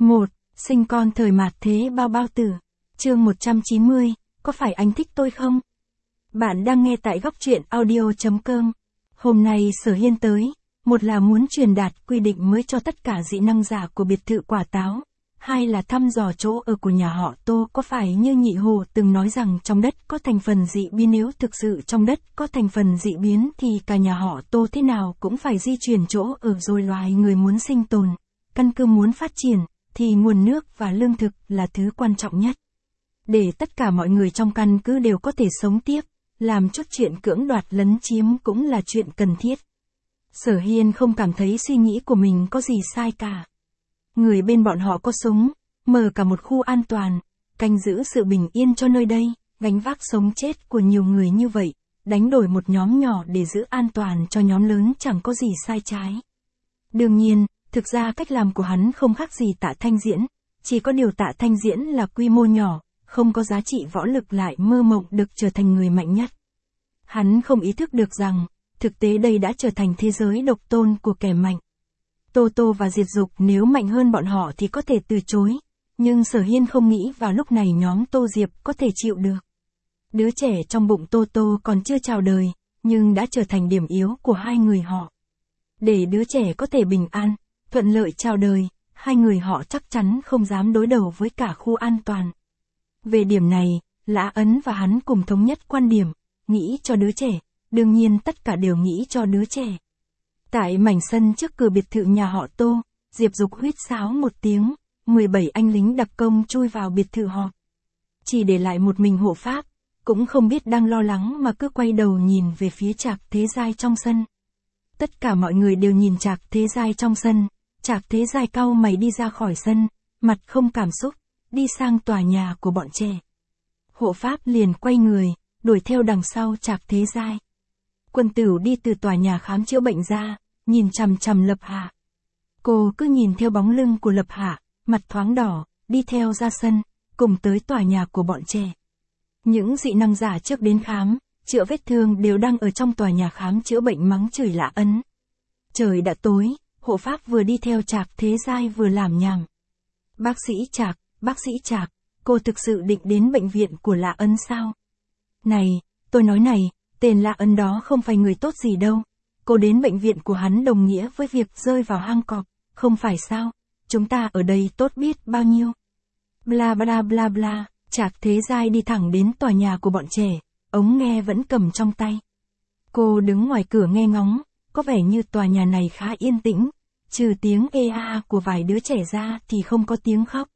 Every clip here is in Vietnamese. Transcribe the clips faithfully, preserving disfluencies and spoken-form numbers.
một. Sinh con thời mạt thế bao bao tử. Chương một trăm chín mươi, có phải anh thích tôi không? Bạn đang nghe tại góc truyện audio chấm com. Hôm nay Sở Hiên tới, một là muốn truyền đạt quy định mới cho tất cả dị năng giả của biệt thự quả táo, hai là thăm dò chỗ ở của nhà họ Tô có phải như Nhị Hồ từng nói rằng trong đất có thành phần dị biến, nếu thực sự trong đất có thành phần dị biến thì cả nhà họ Tô thế nào cũng phải di chuyển chỗ ở, rồi loài người muốn sinh tồn, căn cứ muốn phát triển, thì nguồn nước và lương thực là thứ quan trọng nhất. Để tất cả mọi người trong căn cứ đều có thể sống tiếp, làm chút chuyện cưỡng đoạt lấn chiếm cũng là chuyện cần thiết. Sở Hiên không cảm thấy suy nghĩ của mình có gì sai cả. Người bên bọn họ có súng, mở cả một khu an toàn, canh giữ sự bình yên cho nơi đây, gánh vác sống chết của nhiều người như vậy, đánh đổi một nhóm nhỏ để giữ an toàn cho nhóm lớn chẳng có gì sai trái. Đương nhiên, thực ra cách làm của hắn không khác gì Tạ Thanh Diễn, chỉ có điều Tạ Thanh Diễn là quy mô nhỏ, không có giá trị võ lực, lại mơ mộng được trở thành người mạnh nhất. Hắn không ý thức được rằng, thực tế đây đã trở thành thế giới độc tôn của kẻ mạnh. Tô Tô và Diệt Dục nếu mạnh hơn bọn họ thì có thể từ chối, nhưng Sở Hiên không nghĩ vào lúc này nhóm Tô Diệp có thể chịu được. Đứa trẻ trong bụng Tô Tô còn chưa chào đời, nhưng đã trở thành điểm yếu của hai người họ. Để đứa trẻ có thể bình an, thuận lợi chào đời, hai người họ chắc chắn không dám đối đầu với cả khu an toàn. Về điểm này, Lã Ấn và hắn cùng thống nhất quan điểm, nghĩ cho đứa trẻ, đương nhiên tất cả đều nghĩ cho đứa trẻ. Tại mảnh sân trước cửa biệt thự nhà họ Tô, Diệp Dục huýt sáo một tiếng, mười bảy anh lính đặc công chui vào biệt thự họp. Chỉ để lại một mình hộ pháp, cũng không biết đang lo lắng mà cứ quay đầu nhìn về phía Trạc Thế Giai trong sân. Tất cả mọi người đều nhìn Trạc Thế Giai trong sân, Trạc Thế Giai cau mày đi ra khỏi sân, mặt không cảm xúc, đi sang tòa nhà của bọn trẻ. Hộ pháp liền quay người, đuổi theo đằng sau Trạc Thế Giai. Quân Tửu đi từ tòa nhà khám chữa bệnh ra, nhìn chằm chằm Lập Hạ. Cô cứ nhìn theo bóng lưng của Lập Hạ, mặt thoáng đỏ, đi theo ra sân, cùng tới tòa nhà của bọn trẻ. Những dị năng giả trước đến khám, chữa vết thương đều đang ở trong tòa nhà khám chữa bệnh mắng chửi Lã Ấn. Trời đã tối, hộ pháp vừa đi theo Trạc Thế Giai vừa làm nhảm. Bác sĩ Trạc, bác sĩ Trạc, cô thực sự định đến bệnh viện của Lã Ấn sao? Này, tôi nói này, tên Lã Ấn đó không phải người tốt gì đâu. Cô đến bệnh viện của hắn đồng nghĩa với việc rơi vào hang cọp, không phải sao? Chúng ta ở đây tốt biết bao nhiêu. Bla bla bla bla, Trạc Thế Giai đi thẳng đến tòa nhà của bọn trẻ, ống nghe vẫn cầm trong tay. Cô đứng ngoài cửa nghe ngóng, có vẻ như tòa nhà này khá yên tĩnh, trừ tiếng ê a của vài đứa trẻ ra thì không có tiếng khóc.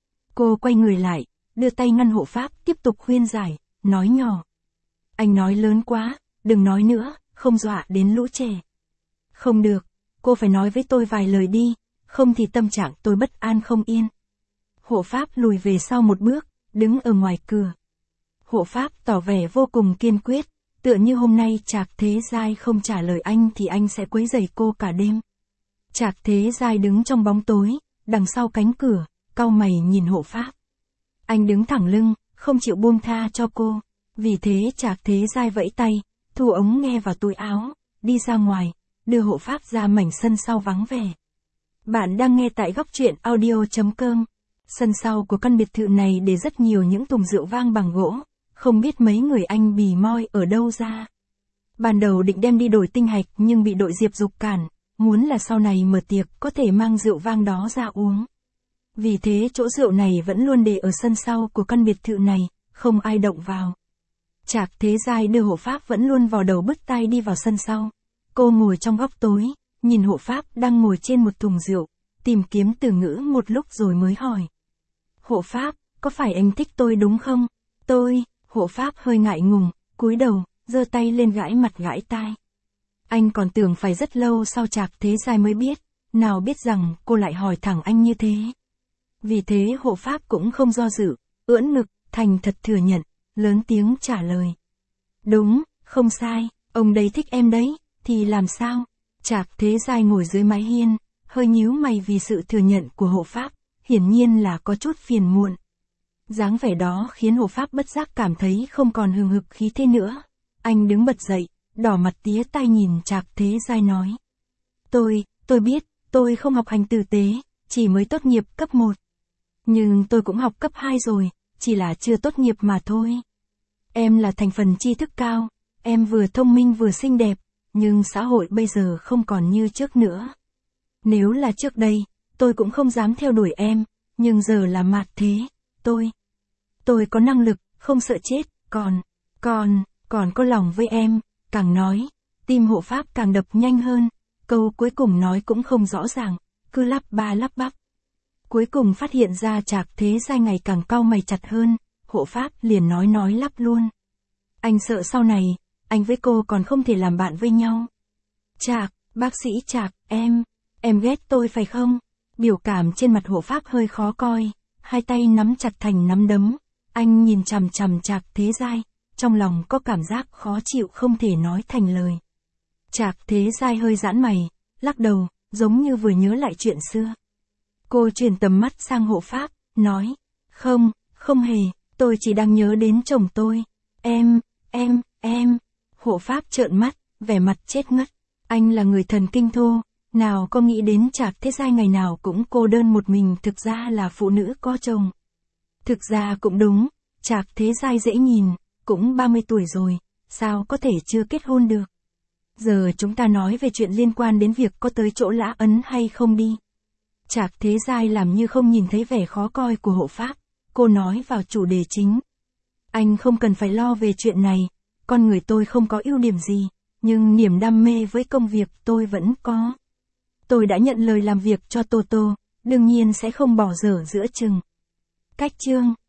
Cô quay người lại, đưa tay ngăn hộ pháp tiếp tục khuyên giải, nói nhỏ. Anh nói lớn quá, đừng nói nữa, không dọa đến lũ trẻ. Không được, cô phải nói với tôi vài lời đi, không thì tâm trạng tôi bất an không yên. Hộ pháp lùi về sau một bước, đứng ở ngoài cửa. Hộ pháp tỏ vẻ vô cùng kiên quyết, tựa như hôm nay Trạc Thế Giai không trả lời anh thì anh sẽ quấy rầy cô cả đêm. Trạc Thế Giai đứng trong bóng tối, đằng sau cánh cửa, cau mày nhìn hộ pháp. Anh đứng thẳng lưng, không chịu buông tha cho cô. Vì thế Trạc Thế Giai vẫy tay, thu ống nghe vào túi áo, đi ra ngoài, đưa hộ pháp ra mảnh sân sau vắng vẻ. Bạn đang nghe tại góc truyện audio chấm com. Sân sau của căn biệt thự này để rất nhiều những thùng rượu vang bằng gỗ, không biết mấy người anh bì moi ở đâu ra. Ban đầu định đem đi đổi tinh hạch nhưng bị đội Diệp Dục cản, muốn là sau này mở tiệc có thể mang rượu vang đó ra uống. Vì thế chỗ rượu này vẫn luôn để ở sân sau của căn biệt thự này, không ai động vào. Trạc Thế Giai đưa hộ pháp vẫn luôn vào đầu bứt tai đi vào sân sau. Cô ngồi trong góc tối, nhìn hộ pháp đang ngồi trên một thùng rượu, tìm kiếm từ ngữ một lúc rồi mới hỏi. Hộ pháp, có phải anh thích tôi đúng không? Tôi, hộ pháp hơi ngại ngùng, cúi đầu, giơ tay lên gãi mặt gãi tai. Anh còn tưởng phải rất lâu sau Trạc Thế Giai mới biết, nào biết rằng cô lại hỏi thẳng anh như thế. Vì thế hộ pháp cũng không do dự, ưỡn ngực, thành thật thừa nhận, lớn tiếng trả lời. Đúng, không sai, ông đây thích em đấy, thì làm sao? Trạc Thế Giai ngồi dưới mái hiên, hơi nhíu mày vì sự thừa nhận của hộ pháp, hiển nhiên là có chút phiền muộn. Dáng vẻ đó khiến hộ pháp bất giác cảm thấy không còn hừng hực khí thế nữa. Anh đứng bật dậy, đỏ mặt tía tai nhìn Trạc Thế Giai nói. Tôi, tôi biết, tôi không học hành tử tế, chỉ mới tốt nghiệp cấp một, Nhưng tôi cũng học cấp hai rồi, chỉ là chưa tốt nghiệp mà thôi. Em là thành phần tri thức cao, em vừa thông minh vừa xinh đẹp, nhưng xã hội bây giờ không còn như trước nữa. Nếu là trước đây, tôi cũng không dám theo đuổi em, nhưng giờ là mạt thế, tôi. Tôi có năng lực, không sợ chết, còn, còn, còn có lòng với em, càng nói, tim Hộ Pháp càng đập nhanh hơn, câu cuối cùng nói cũng không rõ ràng, cứ lắp ba lắp bắp. Cuối cùng phát hiện ra Trạc Thế Giai ngày càng cau mày chặt hơn, Hộ Pháp liền nói nói lắp luôn. Anh sợ sau này, anh với cô còn không thể làm bạn với nhau. Trạc, bác sĩ Trạc, em, em ghét tôi phải không? Biểu cảm trên mặt Hộ Pháp hơi khó coi, hai tay nắm chặt thành nắm đấm, anh nhìn chằm chằm Trạc Thế Giai, trong lòng có cảm giác khó chịu không thể nói thành lời. Trạc Thế Giai hơi giãn mày, lắc đầu, giống như vừa nhớ lại chuyện xưa. Cô chuyển tầm mắt sang Hộ Pháp, nói, không, không hề, tôi chỉ đang nhớ đến chồng tôi. Em, em, em. Hộ Pháp trợn mắt, vẻ mặt chết ngất. Anh là người thần kinh thô, nào có nghĩ đến Trạc Thế Giai ngày nào cũng cô đơn một mình, thực ra là phụ nữ có chồng. Thực ra cũng đúng, Trạc Thế Giai dễ nhìn, cũng ba mươi tuổi rồi, sao có thể chưa kết hôn được. Giờ chúng ta nói về chuyện liên quan đến việc có tới chỗ Lã Ấn hay không đi. Trạc Thế Giai làm như không nhìn thấy vẻ khó coi của Hộ Pháp, cô nói vào chủ đề chính. Anh không cần phải lo về chuyện này, con người tôi không có ưu điểm gì, nhưng niềm đam mê với công việc tôi vẫn có. Tôi đã nhận lời làm việc cho Toto, đương nhiên sẽ không bỏ dở giữa chừng. Cách chương